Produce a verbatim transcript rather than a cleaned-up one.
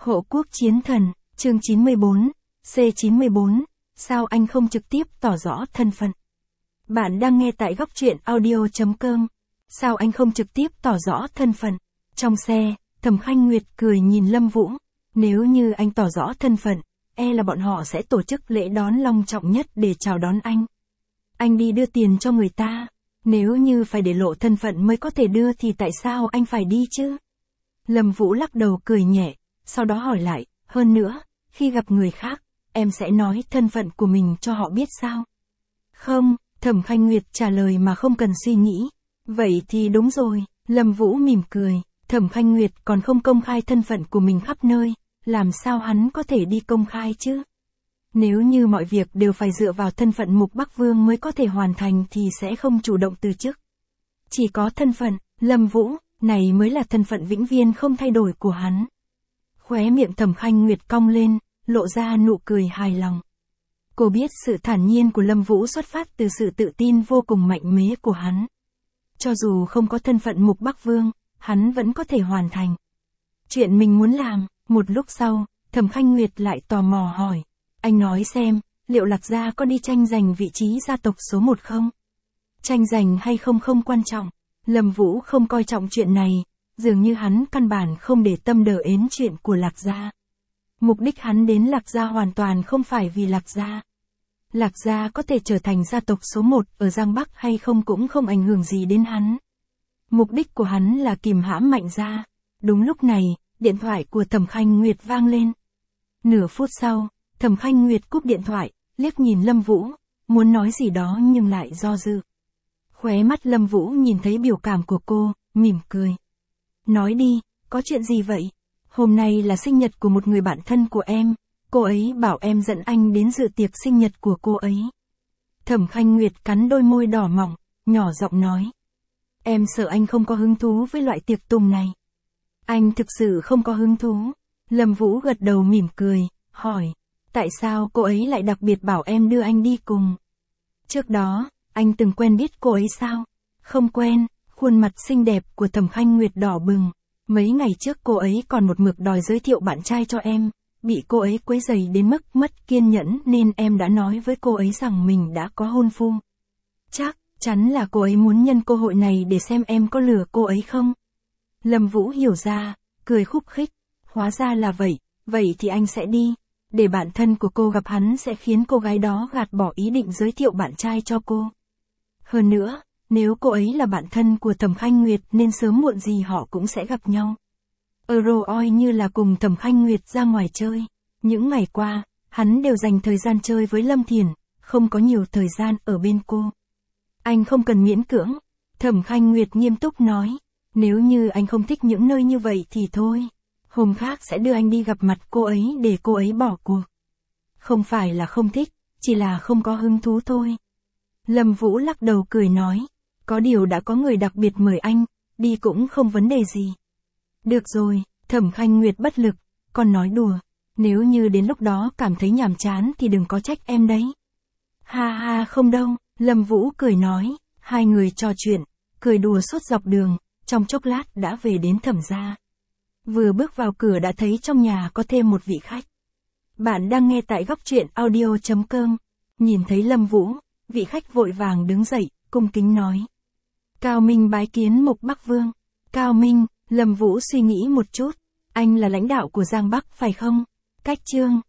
Hộ quốc chiến thần, chương chín mươi bốn, C chín mươi bốn, sao anh không trực tiếp tỏ rõ thân phận? Bạn đang nghe tại góc truyện audio chấm com. Sao anh không trực tiếp tỏ rõ thân phận? Trong xe, Thẩm Khanh Nguyệt cười nhìn Lâm Vũ. Nếu như anh tỏ rõ thân phận, e là bọn họ sẽ tổ chức lễ đón long trọng nhất để chào đón anh. Anh đi đưa tiền cho người ta. Nếu như phải để lộ thân phận mới có thể đưa thì tại sao anh phải đi chứ? Lâm Vũ lắc đầu cười nhẹ, sau đó hỏi lại, hơn nữa, khi gặp người khác, em sẽ nói thân phận của mình cho họ biết sao? Không, Thẩm Khanh Nguyệt trả lời mà không cần suy nghĩ. Vậy thì đúng rồi, Lâm Vũ mỉm cười, Thẩm Khanh Nguyệt còn không công khai thân phận của mình khắp nơi, làm sao hắn có thể đi công khai chứ? Nếu như mọi việc đều phải dựa vào thân phận Mục Bắc Vương mới có thể hoàn thành thì sẽ không chủ động từ chức. Chỉ có thân phận, Lâm Vũ, này mới là thân phận vĩnh viễn không thay đổi của hắn. Khóe miệng Thẩm Khanh Nguyệt cong lên, lộ ra nụ cười hài lòng. Cô biết sự thản nhiên của Lâm Vũ xuất phát từ sự tự tin vô cùng mạnh mẽ của hắn. Cho dù không có thân phận Mục Bắc Vương, hắn vẫn có thể hoàn thành chuyện mình muốn làm. Một lúc sau, Thẩm Khanh Nguyệt lại tò mò hỏi, anh nói xem, liệu Lạc Gia có đi tranh giành vị trí gia tộc số một không? Tranh giành hay không không quan trọng, Lâm Vũ không coi trọng chuyện này, dường như hắn căn bản không để tâm đờ ến chuyện của Lạc Gia. Mục đích hắn đến Lạc Gia hoàn toàn không phải vì Lạc Gia. Lạc Gia có thể trở thành gia tộc số một ở Giang Bắc hay không cũng không ảnh hưởng gì đến hắn. Mục đích của hắn là kìm hãm Mạnh Gia. Đúng lúc này, điện thoại của Thẩm Khanh Nguyệt vang lên. Nửa phút sau, Thẩm Khanh Nguyệt cúp điện thoại, liếc nhìn Lâm Vũ, muốn nói gì đó nhưng lại do dự. Khóe mắt Lâm Vũ nhìn thấy biểu cảm của cô, mỉm cười. Nói đi, có chuyện gì vậy? Hôm nay là sinh nhật của một người bạn thân của em, cô ấy bảo em dẫn anh đến dự tiệc sinh nhật của cô ấy. Thẩm Khanh Nguyệt cắn đôi môi đỏ mọng, nhỏ giọng nói. Em sợ anh không có hứng thú với loại tiệc tùng này. Anh thực sự không có hứng thú. Lâm Vũ gật đầu mỉm cười, hỏi, tại sao cô ấy lại đặc biệt bảo em đưa anh đi cùng? Trước đó, anh từng quen biết cô ấy sao? Không quen, khuôn mặt xinh đẹp của Thẩm Khanh Nguyệt đỏ bừng. Mấy ngày trước cô ấy còn một mực đòi giới thiệu bạn trai cho em, bị cô ấy quấy rầy đến mức mất kiên nhẫn nên em đã nói với cô ấy rằng mình đã có hôn phu. Chắc chắn là cô ấy muốn nhân cơ hội này để xem em có lừa cô ấy không? Lâm Vũ hiểu ra, cười khúc khích, hóa ra là vậy, vậy thì anh sẽ đi, để bạn thân của cô gặp hắn sẽ khiến cô gái đó gạt bỏ ý định giới thiệu bạn trai cho cô. Hơn nữa, nếu cô ấy là bạn thân của Thẩm Khanh Nguyệt nên sớm muộn gì họ cũng sẽ gặp nhau. Euro oi như là cùng Thẩm Khanh Nguyệt ra ngoài chơi. Những ngày qua, hắn đều dành thời gian chơi với Lâm Thiền, không có nhiều thời gian ở bên cô. Anh không cần miễn cưỡng, Thẩm Khanh Nguyệt nghiêm túc nói. Nếu như anh không thích những nơi như vậy thì thôi. Hôm khác sẽ đưa anh đi gặp mặt cô ấy để cô ấy bỏ cuộc. Không phải là không thích, chỉ là không có hứng thú thôi. Lâm Vũ lắc đầu cười nói. Có điều đã có người đặc biệt mời anh, đi cũng không vấn đề gì. Được rồi, Thẩm Khanh Nguyệt bất lực, còn nói đùa. Nếu như đến lúc đó cảm thấy nhàm chán thì đừng có trách em đấy. Ha ha không đâu, Lâm Vũ cười nói. Hai người trò chuyện, cười đùa suốt dọc đường. Trong chốc lát đã về đến Thẩm gia. Vừa bước vào cửa đã thấy trong nhà có thêm một vị khách. Bạn đang nghe tại góc truyện audio chấm com. Nhìn thấy Lâm Vũ, vị khách vội vàng đứng dậy, cung kính nói. Cao Minh bái kiến Mục Bắc Vương. Cao Minh, Lâm Vũ suy nghĩ một chút. Anh là lãnh đạo của Giang Bắc phải không? Cách Trương,